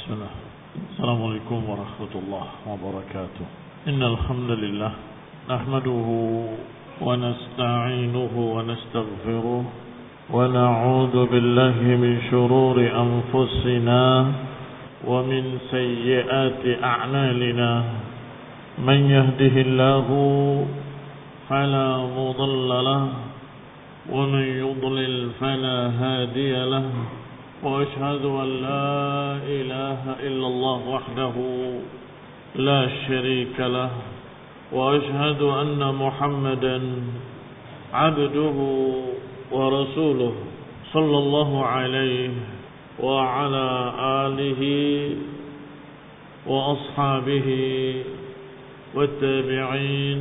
بسم الله. السلام عليكم ورحمة الله وبركاته. إن الحمد لله نحمده ونستعينه ونستغفره ونعوذ بالله من شرور أنفسنا ومن سيئات أعمالنا. من يهده الله فلا مضل له ومن يضلل فلا هادي له. وأشهد أن لا إله إلا الله وحده لا شريك له. وأشهد أن محمدا عبده ورسوله صلى الله عليه وعلى آله وأصحابه والتابعين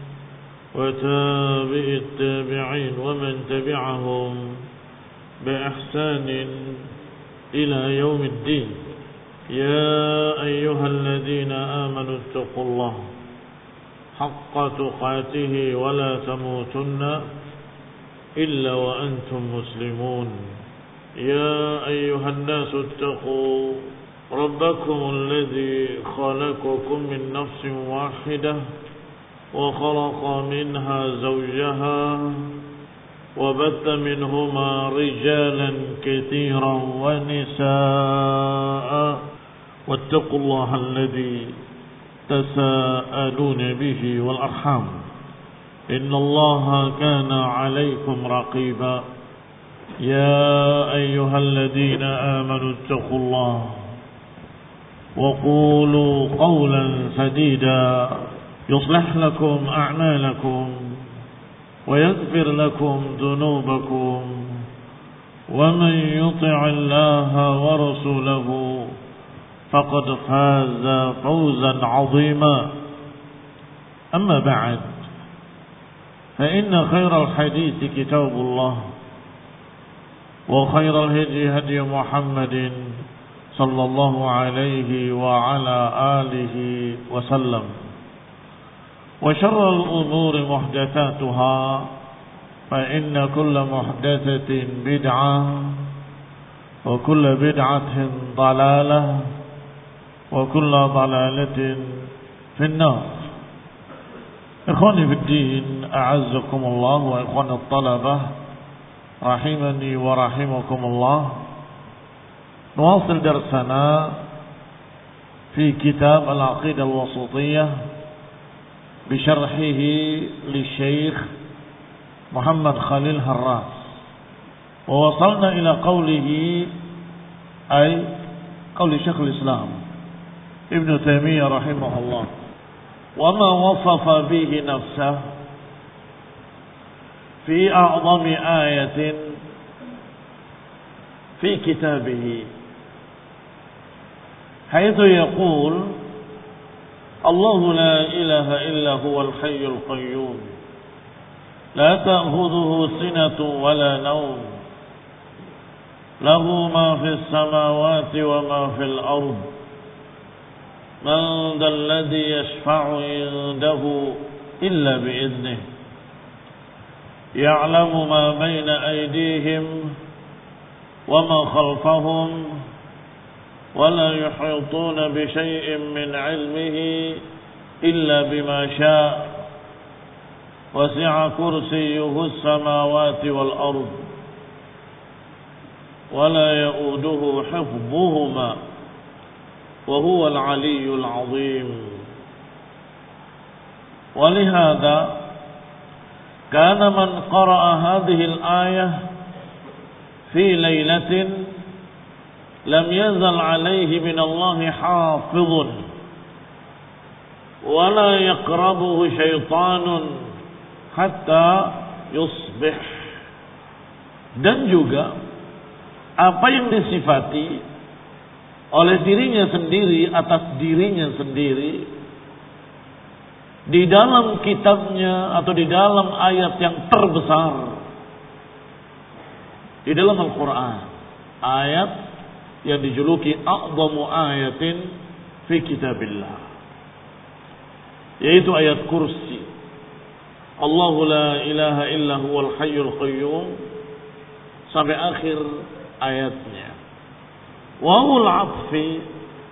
وتابع التابعين ومن تبعهم بإحسان إلى يوم الدين. يا أيها الذين آمنوا اتقوا الله حق تقاته ولا تموتن إلا وأنتم مسلمون. يا أيها الناس اتقوا ربكم الذي خلقكم من نفس واحدة وخلق منها زوجها وبث منهما رجالا كثيرا ونساء واتقوا الله الذي تساءلون به والأرحام إن الله كان عليكم رقيبا. يا أيها الذين آمنوا اتقوا الله وقولوا قولا سديدا يصلح لكم أعمالكم ويغفر لكم ذنوبكم ومن يطع الله ورسوله فقد فاز فوزا عظيما. أما بعد فإن خير الحديث كتاب الله وخير الهدي هدي محمد صلى الله عليه وعلى آله وسلم وشر الأمور محدثاتها فإن كل محدثة بدعة وكل بدعة ضلالة وكل ضلالة في النار. إخواني في الدين أعزكم الله وإخواني الطلبة رحمني ورحمكم الله. نواصل درسنا في كتاب العقيدة الوسطية بشرحه للشيخ محمد خليل هراس. ووصلنا إلى قوله أي قول شيخ الإسلام ابن تيمية رحمه الله: وما وصف به نفسه في أعظم آية في كتابه، حيث يقول: الله لا إله إلا هو الحي القيوم لا تأخذه سنة ولا نوم له ما في السماوات وما في الأرض من ذا الذي يشفع عنده إلا بإذنه يعلم ما بين أيديهم وما خلفهم ولا يحيطون بشيء من علمه إلا بما شاء وسع كرسيه السماوات والأرض ولا يؤوده حفظهما وهو العلي العظيم. ولهذا كان من قرأ هذه الآية في ليلة لم يزل عليه من الله حافظ ولا يقربه شيطان hatta yusbih. Dan juga apa yang disifati oleh dirinya sendiri atas dirinya sendiri di dalam kitabnya atau di dalam ayat yang terbesar di dalam Al-Quran, ayat yang dijuluki a'zamu ayatin fi kitabillah, yaitu ayat kursi. Allahu la ilaha illa huwal hayyul qayyum sampai akhir ayatnya. Wawul atfi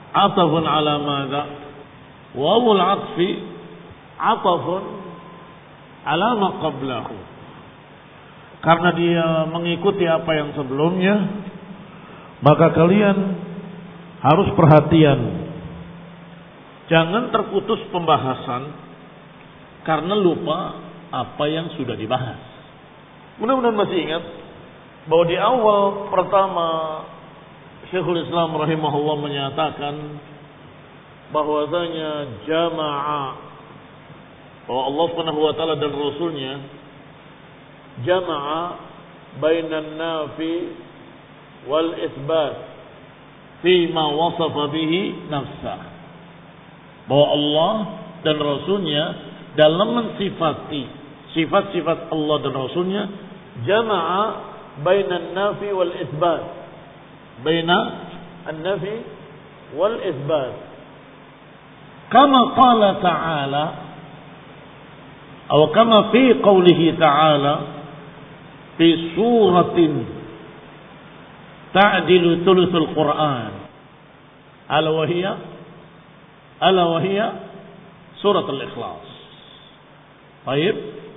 atafun ala madza? Wawul atfi atafun ala ma qablahu. Karena dia mengikuti apa yang sebelumnya, maka kalian harus perhatian. Jangan terputus pembahasan karena lupa apa yang sudah dibahas. Mudah-mudahan masih ingat bahwa di awal pertama Syekhul Islam rahimahullah menyatakan bahwasanya jamaah, bahwa Allah Subhanahu wa taala dan Rasulnya jama'a bainan nafi wal isbat fi ma wasafa bihi nafsah. Bahwa Allah dan Rasulnya dalam mensifati sifat-sifat Allah dan Rasulnya jama'a bainan nafi wal isbat, baina an-nafi wal isbat, kama qala ta'ala atau kama fi qawlihi ta'ala fi suratin ta'dilu thuluthul Qur'an, ala wahiyya surat al-Ikhlas. Baik.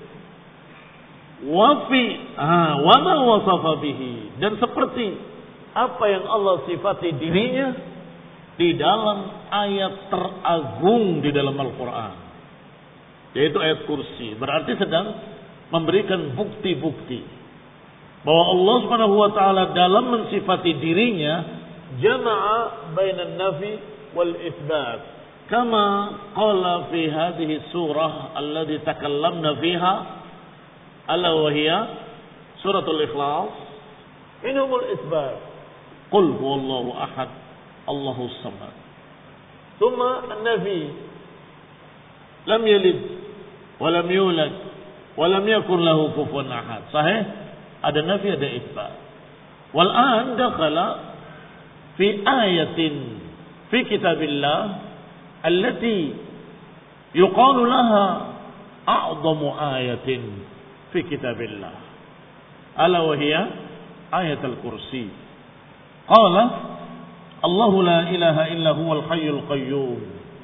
Wa ma wasafa bihi, dan seperti apa yang Allah sifati dirinya di dalam ayat teragung di dalam Al-Quran, yaitu ayat kursi. Berarti sedang memberikan bukti-bukti bahwa Allah Subhanahu wa taala dalam mensifati dirinya jama'a bainan nafi wal isbat, kama qala fi hadhihi surah allati takallamna fiha, ala wa hiya suratul Ikhlas, minhumul isbat, qul huwallahu ahad Allahus samad, thumma an-nafi lam yalid wa lam yulad wa lam yakun lahu kufuwan ahad. Sahih, ada nafi, ada isbat. Wal an dakhala fi ayatin fi kitabillah allati yuqalu laha a'zamu ayatin fi kitabillah, ala wa hiya ayat al-kursi. Qala Allahu la ilaha illa huwal hayyul qayyum.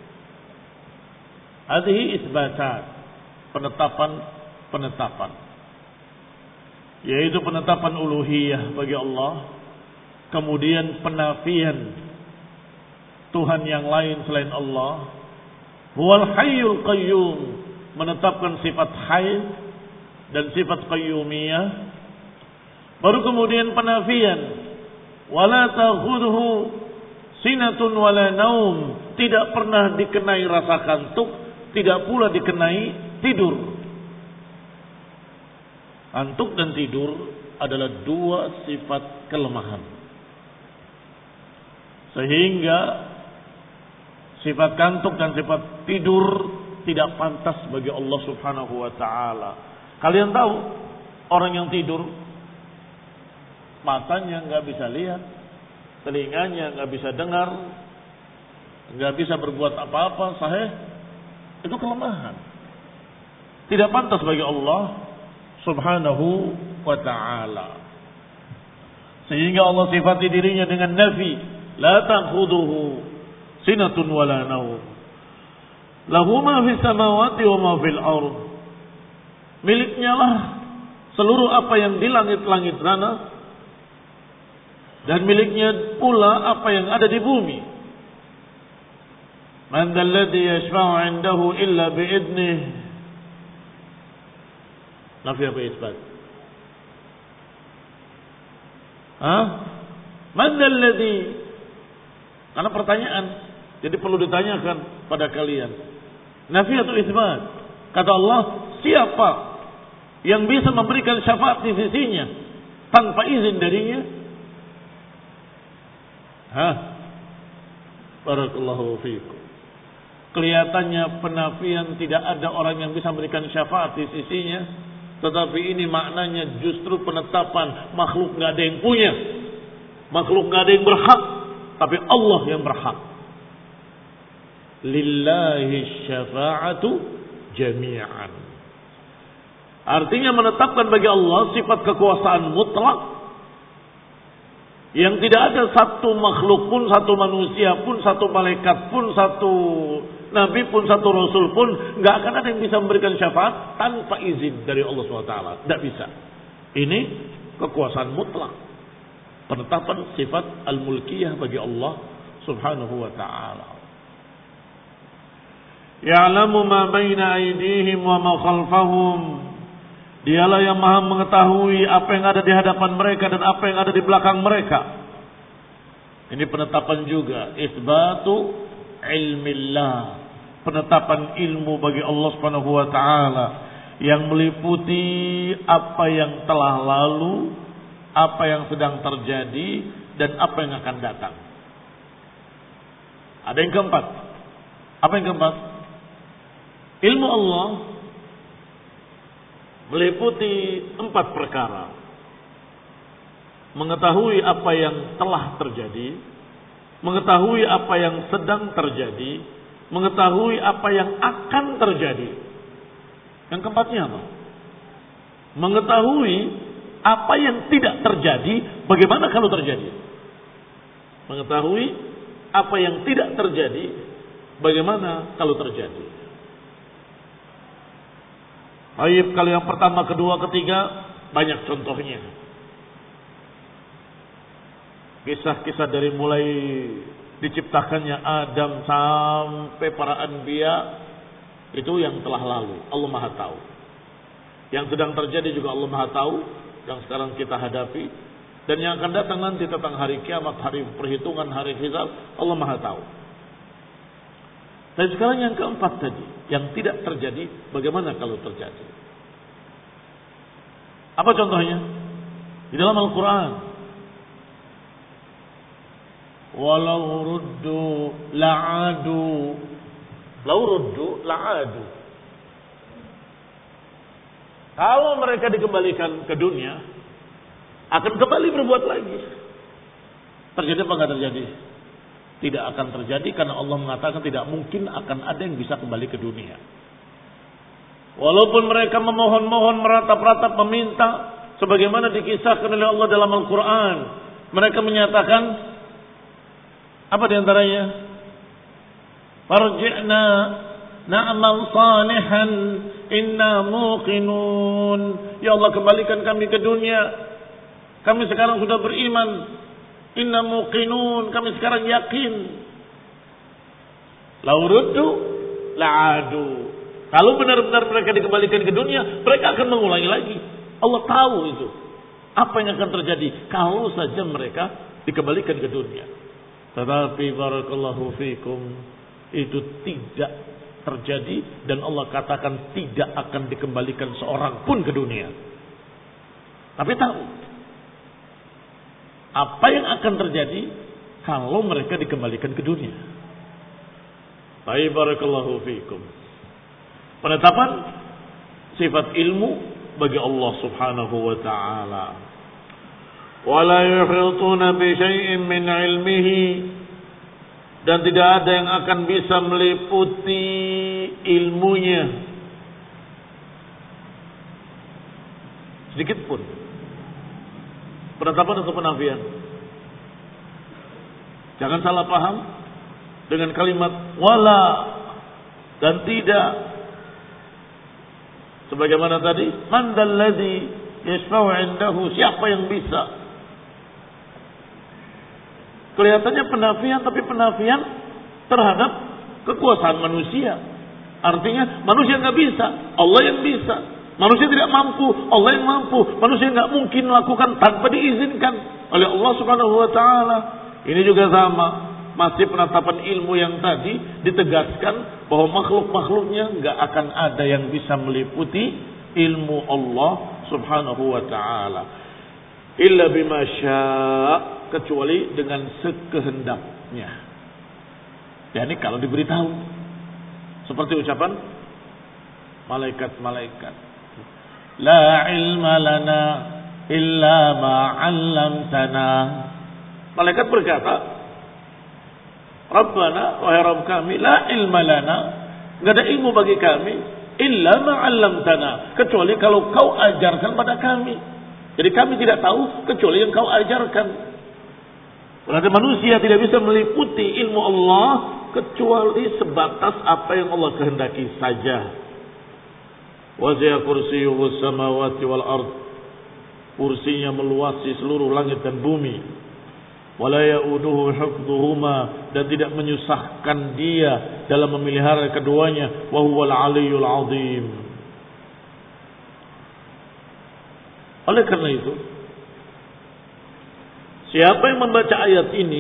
Hadhihi isbatat, penetapan, yaitu penetapan uluhiyah bagi Allah, kemudian penafian Tuhan yang lain selain Allah. Huwal hayyul qayyum, menetapkan sifat hayy dan sifat qayyumiyah. Baru kemudian penafian, wala ta'khudhuhu sinatun wala naum, tidak pernah dikenai rasa kantuk, tidak pula dikenai tidur. Kantuk dan tidur adalah dua sifat kelemahan, sehingga sifat kantuk dan sifat tidur tidak pantas bagi Allah Subhanahu wa taala. Kalian tahu orang yang tidur, matanya nggak bisa lihat, telinganya nggak bisa dengar, nggak bisa berbuat apa-apa, sahih, itu kelemahan. Tidak pantas bagi Allah Subhanahu wa ta'ala. Sehingga Allah sifati dirinya dengan nafi, la ta'khudhuhu sinatun wala naum, lahu ma fis samawati wa ma fil ard. Miliknya lah seluruh apa yang di langit-langit sana, dan miliknya pula apa yang ada di bumi. Man dzalladzi yashfa'u 'indahu illa bi'idnih. Nafi apa isbat? Man dzalladzi, karena pertanyaan, jadi perlu ditanyakan pada kalian. Nafi atau isbat? Kata Allah, siapa yang bisa memberikan syafaat di sisinya tanpa izin darinya? Barakallahu fiikum. Kelihatannya penafian tidak ada orang yang bisa memberikan syafaat di sisinya, tetapi ini maknanya justru penetapan makhluk nggak ada yang punya, makhluk nggak ada yang berhak, tapi Allah yang berhak. Lillahi syafa'atu jami'an. Artinya menetapkan bagi Allah sifat kekuasaan mutlak Yang tidak ada satu makhluk pun, satu manusia pun, satu malaikat pun, satu nabi pun, satu rasul pun, nggak akan ada yang bisa memberikan syafaat tanpa izin dari Allah SWT. Tidak bisa. Ini kekuasaan mutlak. Penetapan sifat al-mulkiyah bagi Allah Subhanahu wa ta'ala. Ya'lamu ma baina aydihim wa ma khalfahum. Dialah yang maha mengetahui apa yang ada di hadapan mereka dan apa yang ada di belakang mereka. Ini penetapan juga isbatu ilmillah, penetapan ilmu bagi Allah Subhanahu wa taala yang meliputi apa yang telah lalu, apa yang sedang terjadi dan apa yang akan datang. Ada yang keempat. Apa yang keempat? Ilmu Allah meliputi 4 perkara. Mengetahui apa yang telah terjadi, mengetahui apa yang sedang terjadi, mengetahui apa yang akan terjadi. Yang keempatnya apa? Mengetahui apa yang tidak terjadi, bagaimana kalau terjadi. Mengetahui apa yang tidak terjadi, bagaimana kalau terjadi. Baik, kalau yang pertama, kedua, ketiga, banyak contohnya. Kisah-kisah dari mulai diciptakannya Adam sampai para anbiya, itu yang telah lalu. Allah Maha tahu. Yang sedang terjadi juga Allah Maha tahu, yang sekarang kita hadapi. Dan yang akan datang nanti tentang hari kiamat, hari perhitungan, hari hisab, Allah Maha tahu. Dan sekarang yang keempat tadi, yang tidak terjadi, bagaimana kalau terjadi? Apa contohnya? Di dalam Al-Quran. Walau ruddu la'adu. Lau ruddu la'adu. Kalau mereka dikembalikan ke dunia, akan kembali berbuat lagi. Terjadi apa enggak terjadi? Tidak akan terjadi karena Allah mengatakan tidak mungkin akan ada yang bisa kembali ke dunia. Walaupun mereka memohon-mohon, meratap-ratap, meminta, sebagaimana dikisahkan oleh Allah dalam Al-Quran, mereka menyatakan apa diantaranya? Farji'na na'mal salihan inna muqinun. Ya Allah, kembalikan kami ke dunia. Kami sekarang sudah beriman. Inna muqinun, kami sekarang yakin. Lau ruddu la'adu. Kalau benar-benar mereka dikembalikan ke dunia, mereka akan mengulangi lagi. Allah tahu itu. Apa yang akan terjadi kalau saja mereka dikembalikan ke dunia. Tetapi barakallahu fikum, itu tidak terjadi dan Allah katakan tidak akan dikembalikan seorang pun ke dunia. Tapi tahu apa yang akan terjadi kalau mereka dikembalikan ke dunia. Baik, barakallahu fikum. Penetapan sifat ilmu bagi Allah Subhanahu wa taala. Wala yuhituna bi syai'in min ilmihi, dan tidak ada yang akan bisa meliputi ilmunya sedikit pun. Penetapan atau penafian? Jangan salah paham dengan kalimat wala dan tidak. Sebagaimana tadi, man dalladzi yashfa'u 'indahu, siapa yang bisa? Kelihatannya penafian, tapi penafian terhadap kekuasaan manusia. Artinya manusia nggak bisa, Allah yang bisa. Manusia tidak mampu, Allah yang mampu. Manusia nggak mungkin melakukan tanpa diizinkan oleh Allah Subhanahu wa taala. Ini juga sama, masih penetapan ilmu yang tadi ditegaskan bahwa makhluk-makhluknya nggak akan ada yang bisa meliputi ilmu Allah Subhanahu wa taala. Illa bima syaa, kecuali dengan sekehendaknya. Yani kalau diberitahu, seperti ucapan malaikat-malaikat. La ilma lana illa ma 'allamtana. Malaikat berkata, Rabbana, wahai Rabb kami, la ilma lana, enggak ada ilmu bagi kami illa ma 'allamtana, kecuali kalau kau ajarkan pada kami. Jadi kami tidak tahu kecuali yang kau ajarkan. Berarti manusia tidak bisa meliputi ilmu Allah kecuali sebatas apa yang Allah kehendaki saja. Wasi'a kursiyyuhus samawati wal ard. Kursinya meluasi seluruh langit dan bumi. Wala ya'uduhu hifdhuhuma, dan tidak menyusahkan dia dalam memelihara keduanya. Wa huwal 'aliyyul 'azim. Oleh karena itu, siapa yang membaca ayat ini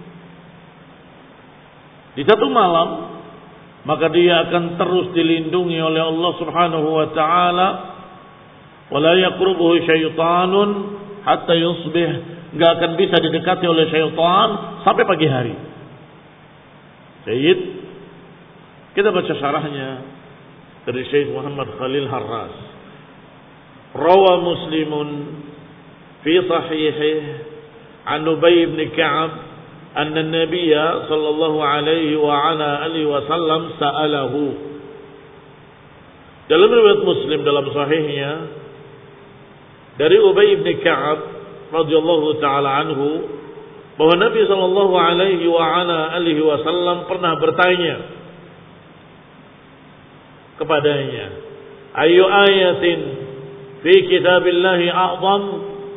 di satu malam, maka dia akan terus dilindungi oleh Allah Subhanahu wa taala. Wala yaqrubuhu syaitanun hatta yusbih, enggak akan bisa didekati oleh syaitan sampai pagi hari. Sayyid, kita baca syarahnya dari Syekh Muhammad Khalil Harras. Rawa Muslimun fi sahihihi an Ubay bin Ka'ab anna an-nabiy sallallahu alaihi wa ala alihi wasallam sa'alahu. Dalam riwayat Muslim dalam sahihnya dari Ubay bin Ka'ab radhiyallahu taala anhu bahwa Nabi sallallahu alaihi wa ala alihi wasallam pernah bertanya kepadanya, ayu ayatin fi kitabillahi a'zam,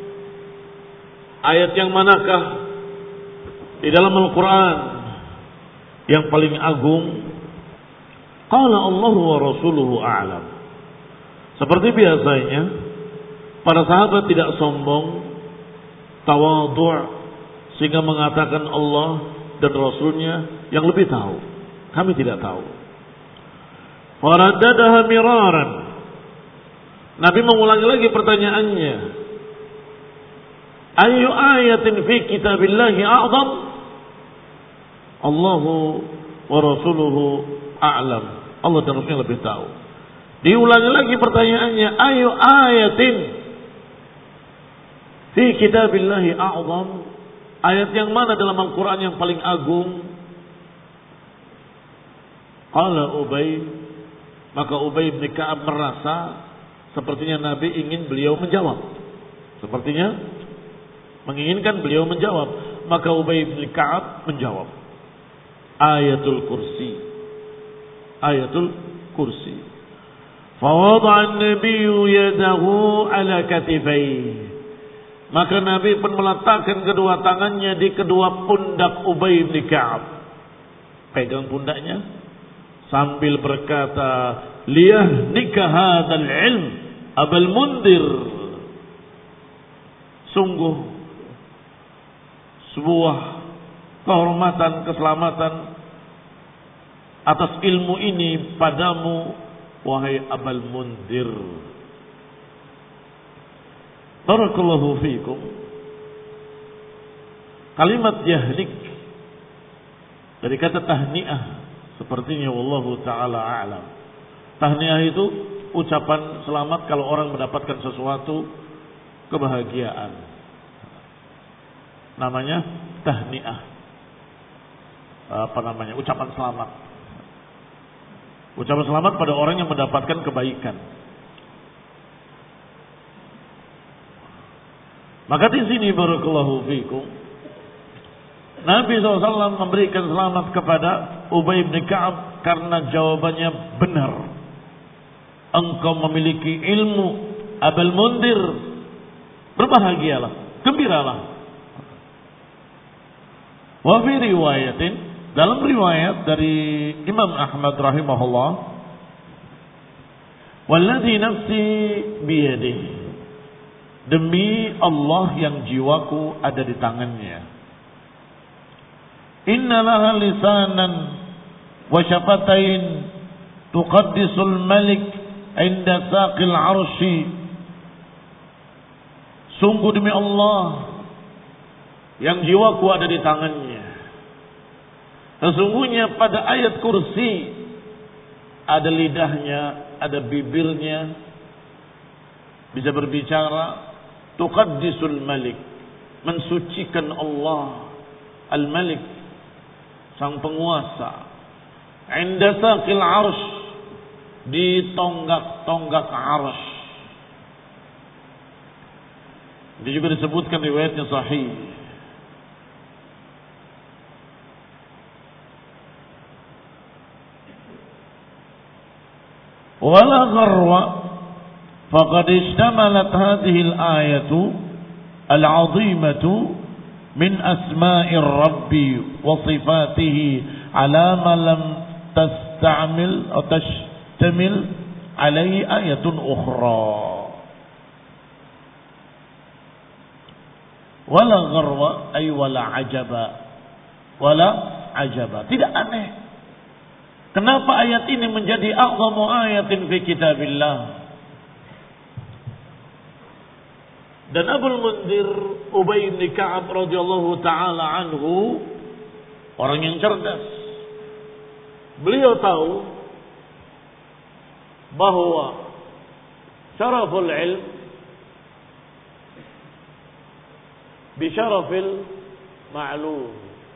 ayat yang manakah di dalam Al-Quran yang paling agung? Qala Allahu wa rasuluhu a'lam. Seperti biasanya, para sahabat tidak sombong, tawadhu', sehingga mengatakan Allah dan Rasulnya yang lebih tahu. Kami tidak tahu. Faraddadaha miraran. Nabi mengulangi lagi pertanyaannya. Ayu ayatin fi kitabillahi a'zam? Allahu wa rasuluhu a'lam. Allah dan Rasulnya lebih tahu. Diulangi lagi pertanyaannya. Ayu ayatin fi kitabillahi a'zam? Ayat yang mana dalam Al-Quran yang paling agung? Qala Ubay. Maka Ubay bin Ka'ab merasa sepertinya Nabi ingin beliau menjawab. Sepertinya menginginkan beliau menjawab. Maka Ubay bin Ka'ab menjawab. Ayatul Kursi. Ayatul Kursi. Fawada'an nabiyyu yadahu ala katifayhi. Maka Nabi pun meletakkan kedua tangannya di kedua pundak Ubay bin Ka'ab. Pegang pundaknya sambil berkata, liyahnika hadzal ilm Abul Mundir. Sungguh sebuah kehormatan, keselamatan atas ilmu ini padamu, wahai Abul Mundir. Barakallahu fiikum. Kalimat yahnik dari kata tahniah, sepertinya wallahu taala a'lam. Tahniah itu ucapan selamat kalau orang mendapatkan sesuatu kebahagiaan. Namanya tahniah. Ucapan selamat. Ucapan selamat pada orang yang mendapatkan kebaikan. Maka di sini barakallahu fiikum, Nabi SAW memberikan selamat kepada Ubay bin Ka'ab karena jawabannya benar. Engkau memiliki ilmu Abul Mundir, berbahagialah, gembiralah. Wa fi riwayatin, dalam riwayat dari Imam Ahmad rahimahullah, walladzi nafsi biyadihi, demi Allah yang jiwaku ada di tangannya. Inna laha lisanan wa syafatain tuqaddisul malik inda saqil arsy. Sungguh demi Allah yang jiwaku ada di tangannya. Sesungguhnya pada ayat kursi ada lidahnya, ada bibirnya, bisa berbicara. Tuqaddisul malik, mensucikan Allah al-malik, sang penguasa. Inda saqil arsy, di tonggak-tonggak arsy. Ini juga disebutkan riwayatnya sahih. Wala gharwa faqad ishtamalat hadhihi al-ayatu al-'azimatu min asma'ir rabbi wa sifatihi ala ma lam tasta'mil atau tashtamil alaihi ayatun ukhra. Wala gharwa ay wala ajaba. Wala ajaba. Tidak aneh. Kenapa ayat ini menjadi a'zamu ayatin fi kitabillah? Dan Abul Mundhir Ubay bin Ka'ab radhiyallahu taala anhu orang yang cerdas. Beliau tahu bahwa syaraful ilm bisyarafil ma'lum.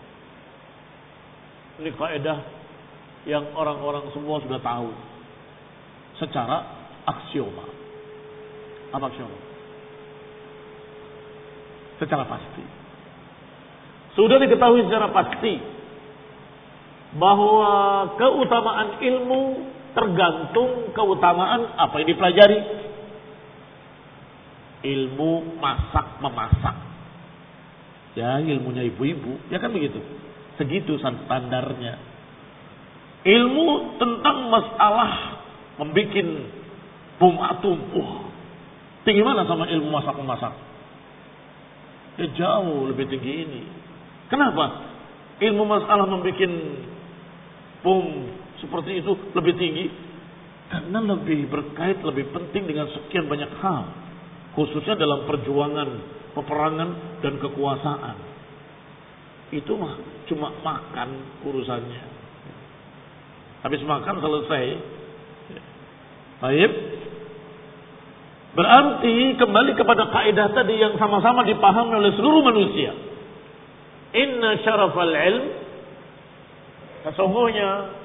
Ini kaidah yang orang-orang semua sudah tahu secara aksioma. Apa aksioma? Secara pasti. Sudah diketahui secara pasti bahwa keutamaan ilmu tergantung keutamaan apa yang dipelajari. Ilmu masak-memasak. Ya ilmunya ibu-ibu, ya kan begitu. Segitu standarnya. Ilmu tentang masalah membuat bom atom. Tinggi mana sama ilmu masak-memasak? Ya jauh lebih tinggi ini. Kenapa? Ilmu masalah membuat bom seperti itu lebih tinggi. Karena lebih berkait, lebih penting dengan sekian banyak hal. Khususnya dalam perjuangan peperangan dan kekuasaan. Itu mah cuma makan urusannya. Habis makan selesai. Baik. Berarti kembali kepada kaidah tadi yang sama-sama dipahami oleh seluruh manusia. Inna syarafal ilm, sesungguhnya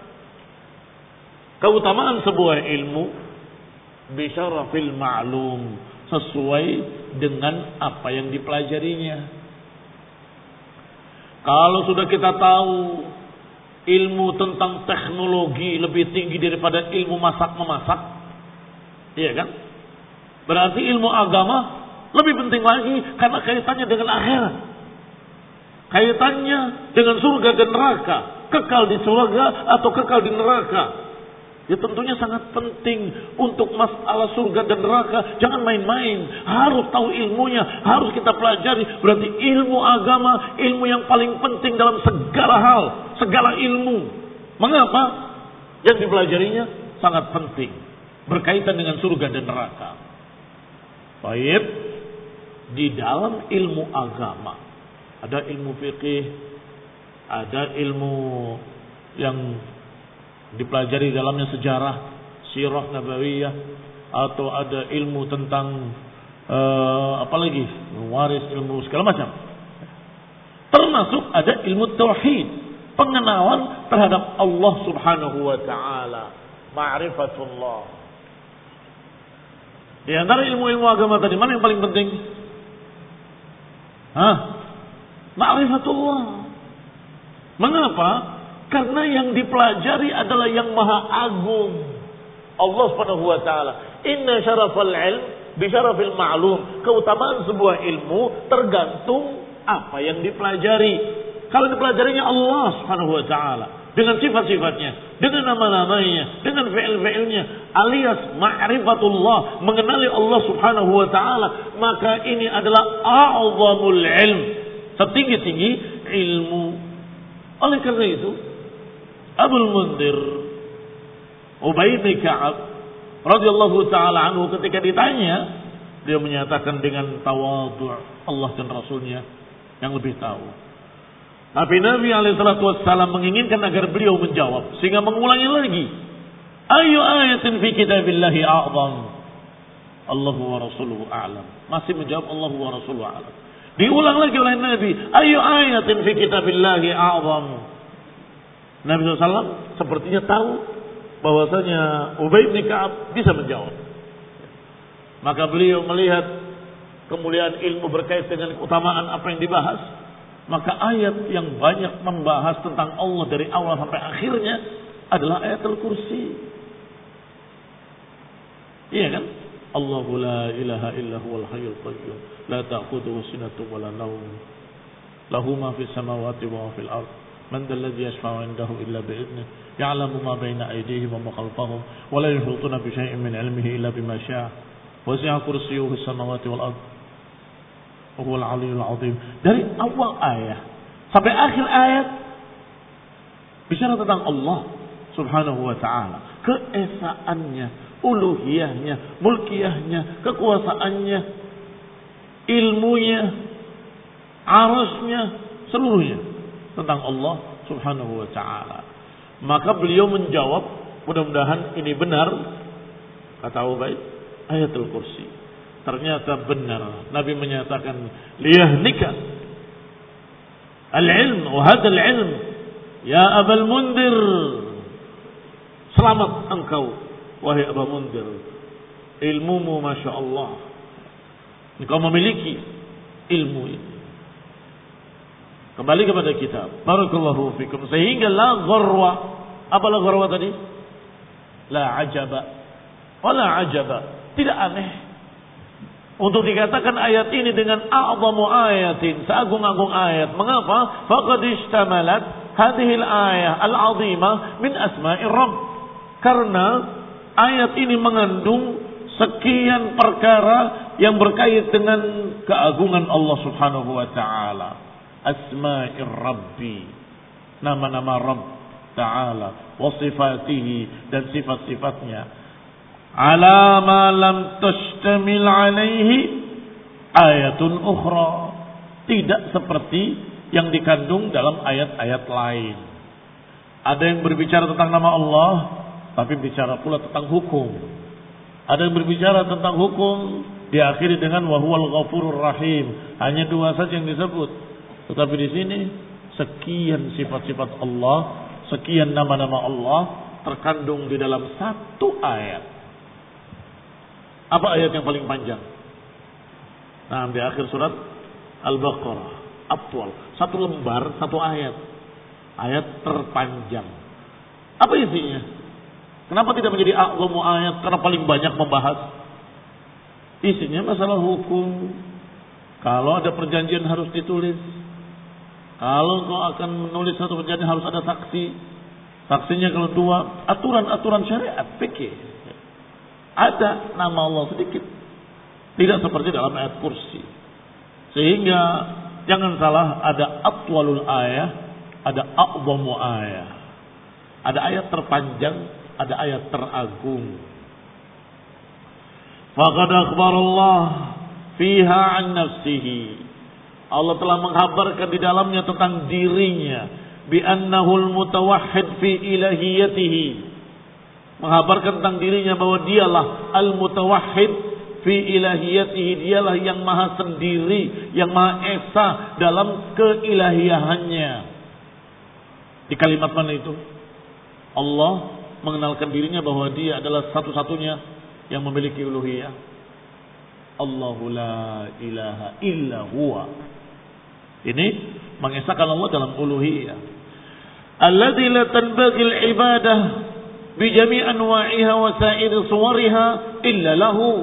keutamaan sebuah ilmu bisyarafil ma'lum, sesuai dengan apa yang dipelajarinya. Kalau sudah kita tahu ilmu tentang teknologi lebih tinggi daripada ilmu masak-memasak, iya kan? Berarti ilmu agama lebih penting lagi karena kaitannya dengan akhirat. Kaitannya dengan surga dan neraka, kekal di surga atau kekal di neraka. Ya tentunya sangat penting untuk masalah surga dan neraka. Jangan main-main. Harus tahu ilmunya. Harus kita pelajari. Berarti ilmu agama, ilmu yang paling penting dalam segala hal. Segala ilmu. Mengapa? Yang dipelajarinya sangat penting. Berkaitan dengan surga dan neraka. Baik. Di dalam ilmu agama. Ada ilmu fikih. Ada ilmu yang dipelajari dalamnya sejarah, sirah nabawiyah, atau ada ilmu tentang apalagi waris ilmu segala macam. Termasuk ada ilmu tauhid, pengenalan terhadap Allah Subhanahu wa taala, ma'rifatullah. Di antara ilmu-ilmu agama tadi mana yang paling penting? Ma'rifatullah. Mengapa? Karena yang dipelajari adalah yang maha agung. Allah Subhanahu wa taala. Inna syarafal ilm bi syarafil ma'lum. Keutamaan sebuah ilmu tergantung apa yang dipelajari. Kalau dipelajarinya Allah Subhanahu wa taala dengan sifat-sifatnya, dengan nama-namanya, dengan fi'il-fi'ilnya, alias ma'rifatullah, mengenali Allah Subhanahu wa taala, maka ini adalah a'zamul ilm, setinggi-tinggi ilmu. Oleh karena itu Abul Mundhir Ubay bin Ka'ab radhiyallahu taala anhu ketika ditanya, dia menyatakan dengan tawadhu, Allah dan Rasulnya yang lebih tahu. Tapi Nabi alaihissalatu wassalam menginginkan agar beliau menjawab, sehingga mengulangi lagi, ayu ayatin fi kitabillahi a'zam, Allahu wa rasuluhu a'lam. Masih menjawab Allahu wa rasuluhu a'lam. Diulang lagi oleh Nabi, ayu ayatin fi kitabillahi a'zam. Nabi SAW sepertinya tahu bahwasanya Ubay bin Ka'ab bisa menjawab. Maka beliau melihat kemuliaan ilmu berkait dengan keutamaan apa yang dibahas. Maka ayat yang banyak membahas tentang Allah dari awal sampai akhirnya adalah ayat Al-Kursi. Iya kan? Allahu la ilaha illa huwal hayyul qayyum la ta'khudhuhu sinatun wa la nawm lahu ma fis samawati wa ma fil ard man dhal ladzi yashfa'u 'indahu illa bi idhnihi ya'lamu ma bayna aydihim wa ma khalfahum wa la yuhituna bi shay'in min 'ilmihi illa bima syaa wasi'a kursiyyuhu as samawati wal ard wa huwal 'aliyyul 'azim. Dari awal ayat sampai akhir ayat bicara tentang Allah Subhanahu wa ta'ala, keesaannya, uluhiyahnya, mulkiyahnya, kekuasaannya, ilmunya, arasnya, seluruhnya tentang Allah Subhanahu wa ta'ala. Maka beliau menjawab, mudah-mudahan ini benar, kata Ubaid, ayatul kursi. Ternyata benar. Nabi menyatakan, liyahnika al-ilm wa hadal ilm ya Abal Mundir. Selamat engkau wahai Abu Mundir, ilmumu Masya Allah, engkau memiliki ilmu ini. Kembali kepada kitab. Barakallahu fikum. Sehingga la gharwa. Apa la gharwa tadi? La ajaba. Wala ajaba. Tidak aneh untuk dikatakan ayat ini dengan a'zamu ayatin, seagung-agung ayat. Mengapa? Faqad ishtamalat hadhil ayah al-'azimah min asma'ir Rabb. Karena ayat ini mengandung sekian perkara yang berkait dengan keagungan Allah Subhanahu wa ta'ala. Asma'ir Rabbi, nama-nama Rabb ta'ala, wa sifatihi, dan sifat-sifatnya. Ala ma lam tashtamil alaihi ayatun ukhra. Tidak seperti yang dikandung dalam ayat-ayat lain. Ada yang berbicara tentang nama Allah, tapi bicara pula tentang hukum. Ada yang berbicara tentang hukum, diakhiri dengan wa huwal ghafurur rahim. Hanya dua saja yang disebut. Tetapi di sini sekian sifat-sifat Allah, sekian nama-nama Allah terkandung di dalam satu ayat. Apa ayat yang paling panjang? Nah, di akhir surat Al-Baqarah, Atwal, satu lembar, satu ayat. Ayat terpanjang. Apa isinya? Kenapa tidak menjadi a'zamu ayat? Karena paling banyak membahas. Isinya masalah hukum. Kalau ada perjanjian harus ditulis. Kalau kau akan menulis satu perjanjian harus ada saksi. Saksinya kalau dua, aturan-aturan syariat, fikih. Ada nama Allah sedikit. Tidak seperti dalam ayat kursi. Sehingga jangan salah, ada atwalul ayah, ada a'zamu ayah. Ada ayat terpanjang, ada ayat teragung. Faqad akhbarallah fiha an nafsihi. Allah telah menghabarkan di dalamnya tentang dirinya, bi annahul mutawahhid fi ilahiyatihi. Menghabarkan tentang dirinya bahwa dialah al-mutawahhid fi ilahiyatihi, dialah yang maha sendiri, yang maha esa dalam keilahiyahannya. Di kalimat mana itu? Allah mengenalkan dirinya bahwa dia adalah satu-satunya yang memiliki uluhiyah. Allahu la ilaha illa huwa. Ini mengesahkan Allah dalam uluhiyah. Alladzi la tanbaghi al-ibadah bi jami' anwa'iha wa sa'ir suwariha illa lahu.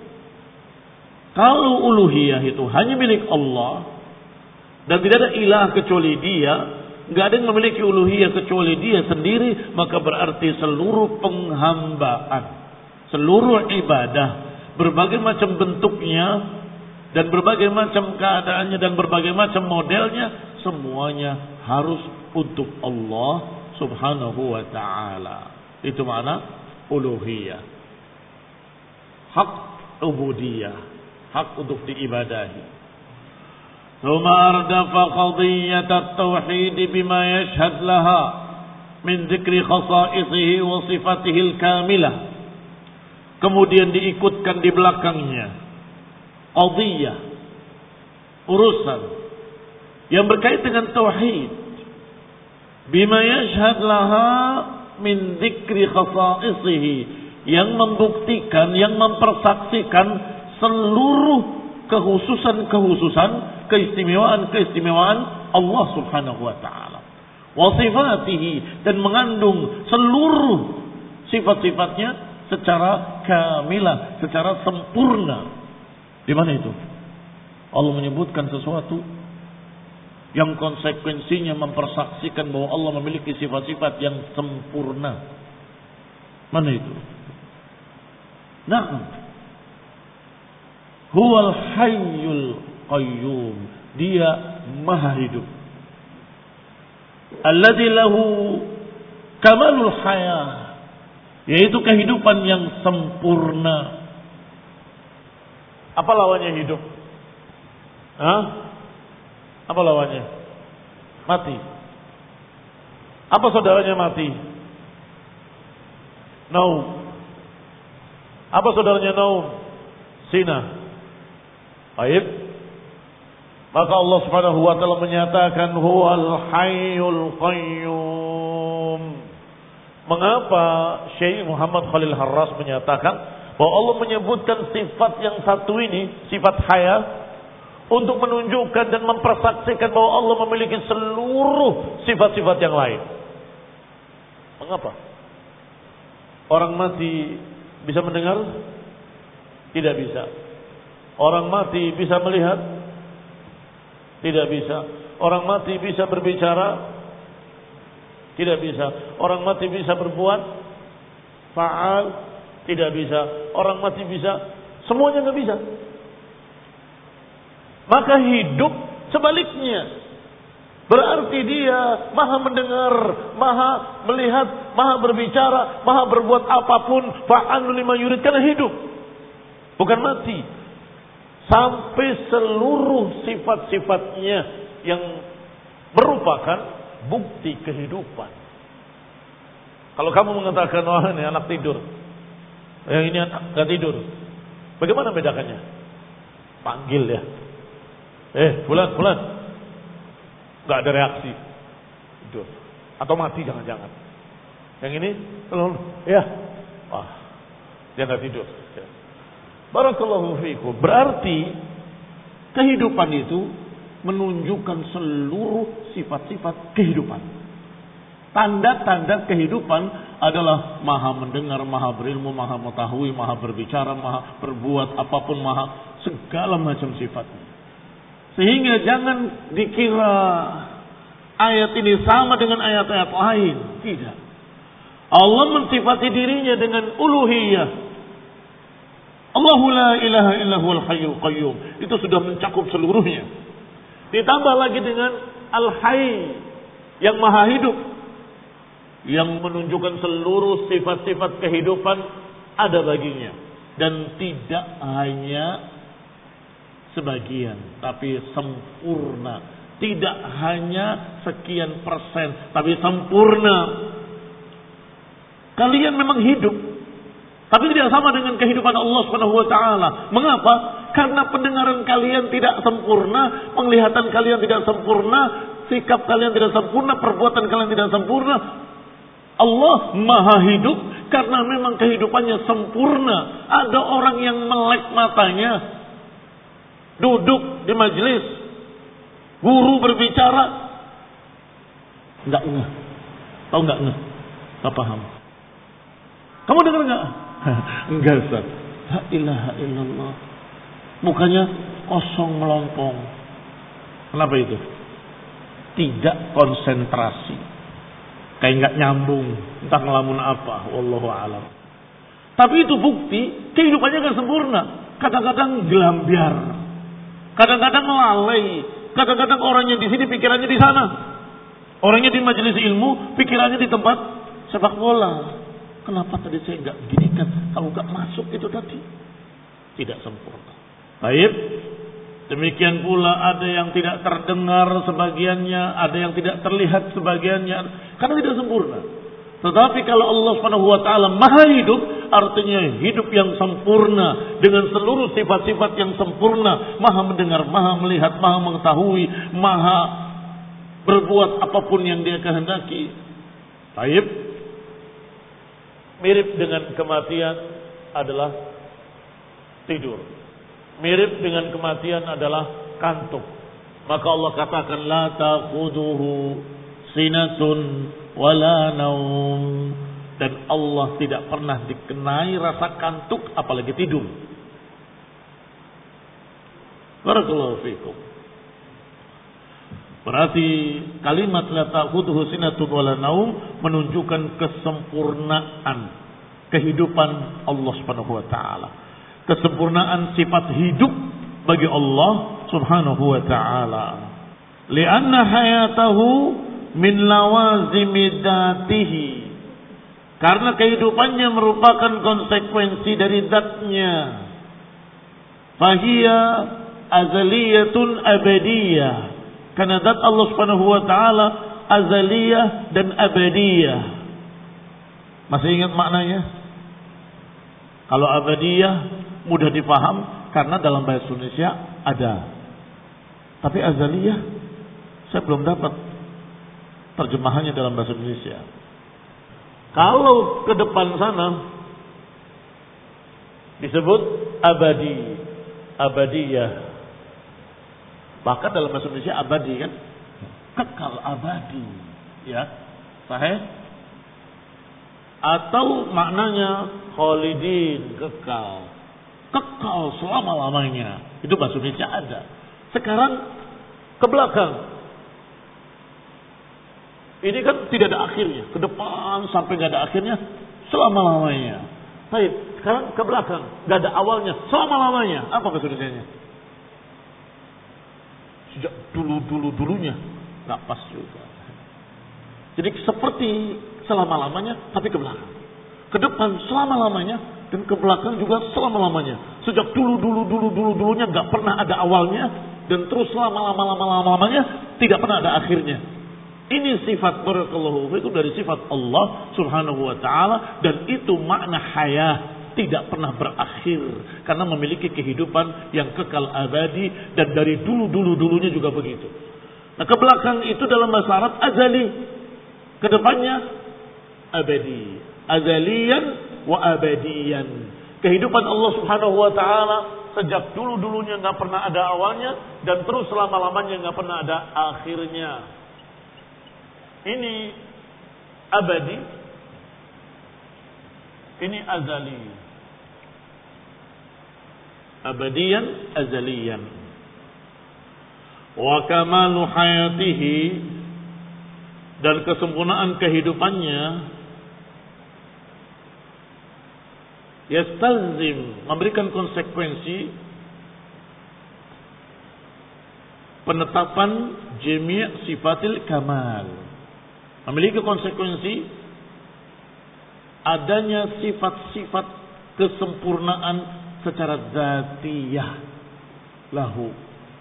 Kalau uluhiyah itu hanya milik Allah dan tidak ada ilah kecuali Dia, enggak ada yang memiliki uluhiyah kecuali Dia sendiri, maka berarti seluruh penghambaan, seluruh ibadah, berbagai macam bentuknya dan berbagai macam keadaannya dan berbagai macam modelnya, semuanya harus untuk Allah Subhanahu wa ta'ala. Itu makna uluhiyah. Hak ubudiyah, hak untuk diibadahi. Thumma ardafa qadiyat at-tauhid bima yashhad laha min dzikri khasa'isihi wa sifatihi al-kamilah. Kemudian diikutkan di belakangnya qadiyah, urusan yang berkait dengan tauhid, bima yashhad laha min dzikri khasa'isihi, yang membuktikan, yang mempersaksikan seluruh kehususan-kehususan, keistimewaan-keistimewaan Allah Subhanahu wa ta'ala. Wa sifatihi, dan mengandung seluruh sifat-sifatnya secara kamilah, secara sempurna. Di mana itu? Allah menyebutkan sesuatu yang konsekuensinya mempersaksikan bahwa Allah memiliki sifat-sifat yang sempurna. Mana itu? Na'am. Huwal hayyul qayyum. Dia maha hidup. Alladzi lahu kamalul hayah. Yaitu kehidupan yang sempurna. Apa lawannya hidup? Hah? Apa lawannya? Mati. Apa saudaranya mati? Naum. Apa saudaranya naum? Sina. Baik. Maka Allah Subhanahu wa taala menyatakan huwal hayyul qayyum. Mengapa Syekh Muhammad Khalil Harras menyatakan bahwa Allah menyebutkan sifat yang satu ini, sifat haya, untuk menunjukkan dan mempersaksikan bahwa Allah memiliki seluruh sifat-sifat yang lain. Mengapa? Orang mati bisa mendengar? Tidak bisa. Orang mati bisa melihat? Tidak bisa. Orang mati bisa berbicara? Tidak bisa. Orang mati bisa berbuat? Fa'al? Tidak bisa. Orang mati bisa? Semuanya nggak bisa. Maka hidup sebaliknya. Berarti dia maha mendengar, maha melihat, maha berbicara, maha berbuat apapun. Fa'alu lima yurid, karena hidup. Bukan mati. Sampai seluruh sifat-sifatnya yang merupakan bukti kehidupan. Kalau kamu mengatakan, wah ini anak tidur, yang ini anak gak tidur, bagaimana bedakannya? Panggil ya. Fulan. Gak ada reaksi. Tidur. Atau mati jangan-jangan. Yang ini, ya. Wah, dia gak tidur. Ya. Barakallahu fiikum. Berarti kehidupan itu menunjukkan seluruh sifat-sifat kehidupan. Tanda-tanda kehidupan adalah maha mendengar, maha berilmu, maha mengetahui, maha berbicara, maha berbuat apapun, maha segala macam sifatnya. Sehingga jangan dikira ayat ini sama dengan ayat-ayat lain. Tidak. Allah mensifati dirinya dengan uluhiyah. Allahu la ilaha illa huwal hayyul qayyum. Itu sudah mencakup seluruhnya. Ditambah lagi dengan al-hayy, yang maha hidup, yang menunjukkan seluruh sifat-sifat kehidupan ada baginya. Dan tidak hanya sebagian, tapi sempurna. Tidak hanya sekian persen, tapi sempurna. Kalian memang hidup, tapi tidak sama dengan kehidupan Allah Subhanahu wa taala. Mengapa? Karena pendengaran kalian tidak sempurna, penglihatan kalian tidak sempurna, sikap kalian tidak sempurna, perbuatan kalian tidak sempurna. Allah maha hidup karena memang kehidupannya sempurna. Ada orang yang melek matanya, duduk di majelis, guru berbicara, nggak ngeh. Tahu nggak ngeh? Nggak paham. Kamu dengar nggak? Enggak, Ustaz. La ilaha illallah. Mukanya kosong melompong. Kenapa itu? Tidak konsentrasi. Kayak nggak nyambung. Entah ngelamun apa. Wallahu a'lam. Tapi itu bukti kehidupannya nggak sempurna. Kadang-kadang gelambiar. Kadang-kadang lalai. Kadang-kadang orangnya di sini, pikirannya di sana. Orangnya di majelis ilmu, pikirannya di tempat sepak bola. Kenapa tadi saya nggak gini kan? Kalau nggak masuk itu tadi, tidak sempurna. Baik. Demikian pula ada yang tidak terdengar sebagiannya, ada yang tidak terlihat sebagiannya, karena tidak sempurna. Tetapi kalau Allah Subhanahu wa taala maha hidup, artinya hidup yang sempurna dengan seluruh sifat-sifat yang sempurna, maha mendengar, maha melihat, maha mengetahui, maha berbuat apapun yang dia kehendaki. Baik. Mirip dengan kematian adalah tidur. Mirip dengan kematian adalah kantuk. Maka Allah katakan la ta'khuduhu sinatun wala naum. Dan Allah tidak pernah dikenai rasa kantuk apalagi tidur. Barakallahu fikum. Berarti kalimat la ta'khudhuhu sinatun wala naum menunjukkan kesempurnaan kehidupan Allah Subhanahu wa taala. Kesempurnaan sifat hidup bagi Allah Subhanahu wa taala. Li'anna hayatahu min lawazimi dzatihi. Karena kehidupannya merupakan konsekuensi dari zatnya. Fahiya azaliyatun abadiyah. Karena zat Allah Subhanahu wa taala azaliyah dan abadiyah. Masih ingat maknanya? Kalau abadiyah mudah dipaham karena dalam bahasa Indonesia ada. Tapi azaliyah saya belum dapat terjemahannya dalam bahasa Indonesia. Kalau ke depan sana disebut abadi, abadiyah. Bahkan dalam bahasa Indonesia abadi kan, kekal abadi, ya, sahih. Atau maknanya khalidin, kekal, kekal selama-lamanya. Itu bahasa Indonesia ada. Sekarang ke belakang, ini kan tidak ada akhirnya, ke depan sampai nggak ada akhirnya, selama-lamanya. Baik, sekarang ke belakang, nggak ada awalnya, selama-lamanya. Apa bahasa Indonesianya? Sejak dulunya, nggak pas juga. Jadi seperti selama-lamanya, tapi ke belakang. Ke depan selama-lamanya, dan ke belakang juga selama-lamanya. Sejak dulunya nggak pernah ada awalnya, dan terus selama-lamanya tidak pernah ada akhirnya. Ini sifat barakallahu itu dari sifat Allah Subhanahu wa taala, dan itu makna hayah, tidak pernah berakhir karena memiliki kehidupan yang kekal abadi, dan dari dulunya juga begitu. Nah, ke belakang itu dalam bahasa Arab azali, ke depannya abadi, azaliyan wa abadiyan. Kehidupan Allah Subhanahu wa taala sejak dulunya nggak pernah ada awalnya, dan terus selama-lamanya nggak pernah ada akhirnya. Ini abadi, ini azali. Abadiyan, azaliyan. Wa kamalu hayatihi, dan kesempurnaan kehidupannya yastalzim, memberikan konsekuensi penetapan jami' sifatil kamal. Memiliki konsekuensi adanya sifat-sifat kesempurnaan secara dzatiyah lahu.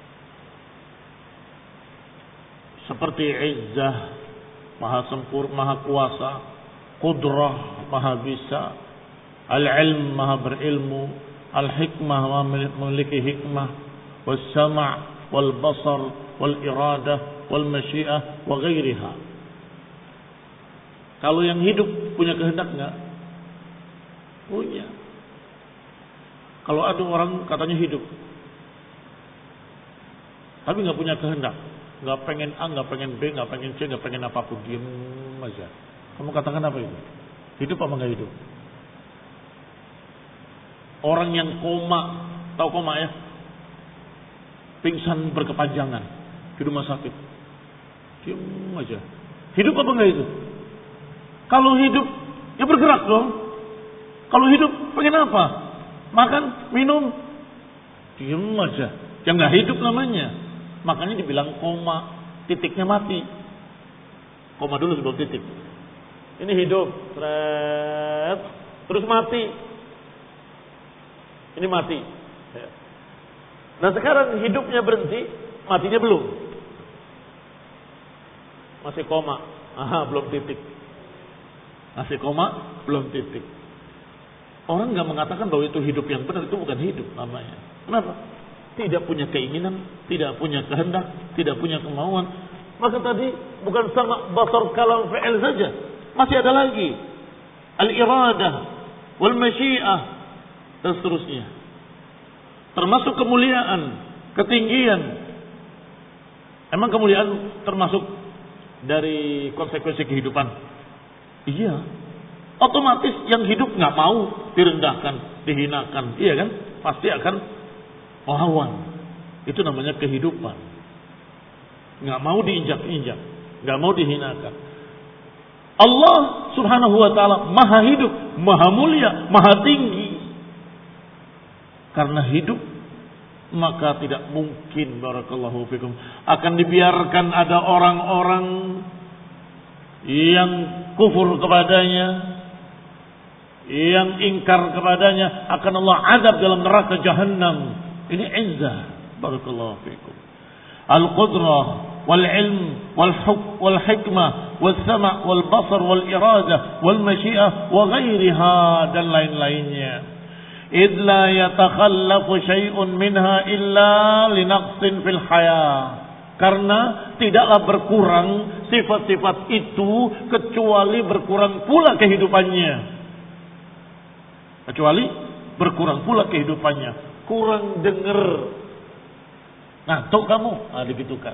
Seperti izzah, maha sempurna, maha kuasa, qudrah, maha bisa, al-ilm, maha berilmu, al-hikmah, memiliki hikmah, was-sama' wal-basar, wal-iradah, wal-masyiah, wa ghairiha. Kalau yang hidup punya kehendak enggak? Punya. Kalau ada orang katanya hidup, tapi enggak punya kehendak, enggak pengen A, enggak pengen B, enggak pengen C, enggak pengen apapun, diam aja. Kamu katakan apa itu? Hidup apa enggak hidup? Orang yang koma, tahu koma ya? Pingsan berkepanjangan di rumah sakit, diam aja. Hidup apa enggak itu? Kalau hidup, ya bergerak dong. Kalau hidup, pengen apa? Makan, minum, diam aja. Yang nggak hidup namanya. Makanya dibilang koma, titiknya mati. Koma dulu sebelum titik. Ini hidup, terus mati. Ini mati. Nah sekarang hidupnya berhenti, matinya belum. Masih koma, belum titik. Masih koma, belum titik. Orang nggak mengatakan bahwa itu hidup yang benar, itu bukan hidup namanya. Kenapa? Tidak punya keinginan, tidak punya kehendak, tidak punya kemauan. Maka tadi bukan sama basar kalam fi'il saja, masih ada lagi al-iradah, wal masyiah, dan seterusnya. Termasuk kemuliaan, ketinggian. Emang kemuliaan termasuk dari konsekuensi kehidupan? Iya, Otomatis yang hidup nggak mau direndahkan, dihinakan, iya kan? Pasti akan melawan. Itu namanya kehidupan. Nggak mau diinjak-injak, nggak mau dihinakan. Allah Subhanahu wa taala maha hidup, maha mulia, maha tinggi. Karena hidup, maka tidak mungkin, barakallahu fikum, akan dibiarkan ada orang-orang yang kufur kepadanya, yang ingkar kepadanya, akan Allah azab dalam neraka jahannam. Ini izzah, barakallahu fikum. Al-qudrah wal ilm wal hukm wal hikmah wal sama' wal basar wal iradah wal masyiah wa ghairiha, dan lain-lainnya. Idh la yatakhallafu syai'un minha illa linaqsin fil hayah. Karena tidaklah berkurang sifat-sifat itu kecuali berkurang pula kehidupannya. Kecuali berkurang pula kehidupannya. Kurang dengar. Ngantuk kamu, digitukan.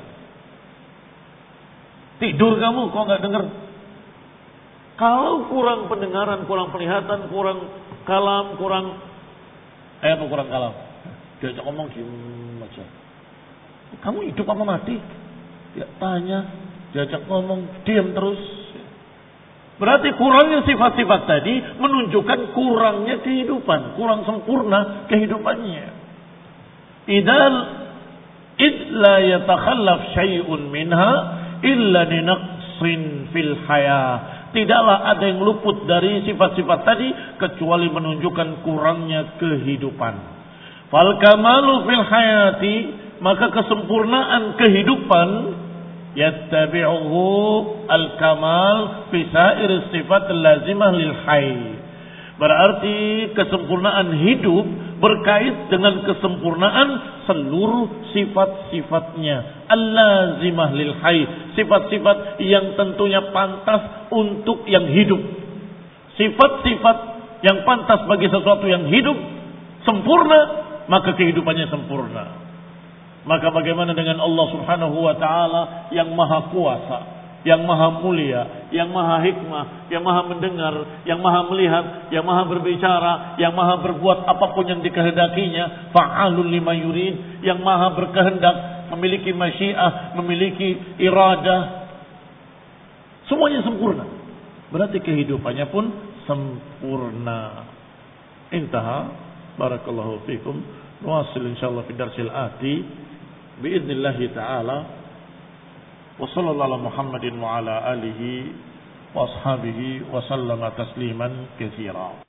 Tidur kamu, kok nggak dengar? Kalau kurang pendengaran, kurang penglihatan, kurang kalam, kurang kurang kalam. Diajak ngomong diem aja. Kamu hidup apa mati? Dia tanya, diajak ngomong diam terus. Berarti kurangnya sifat-sifat tadi menunjukkan kurangnya kehidupan, kurang sempurna kehidupannya. Id la yatakhallaf syai'un minha illa linaqsin fil hayah. Tidaklah ada yang luput dari sifat-sifat tadi kecuali menunjukkan kurangnya kehidupan. Fal kamalu fil hayati, maka kesempurnaan kehidupan yattabi'uhu al-kamal fi sa'ir sifat lazimah lil hayy. Berarti kesempurnaan hidup berkait dengan kesempurnaan seluruh sifat-sifatnya al-lazimah lil hayy, sifat-sifat yang tentunya pantas untuk yang hidup. Sifat-sifat yang pantas bagi sesuatu yang hidup sempurna, maka kehidupannya sempurna. Maka bagaimana dengan Allah Subhanahu wa taala yang maha kuasa, yang maha mulia, yang maha hikmah, yang maha mendengar, yang maha melihat, yang maha berbicara, yang maha berbuat apapun yang dikehendakinya, fa'alul lima yurid, yang maha berkehendak, memiliki masyiah, memiliki iradah. Semuanya sempurna. Berarti kehidupannya pun sempurna. Intaha. Barakallahu fikum. Nuwasil insyaallah fi darsil ati biidznillah taala. Wa sallallahu ala Muhammadin wa ala alihi wa ashabihi wa sallama tasliman katsira.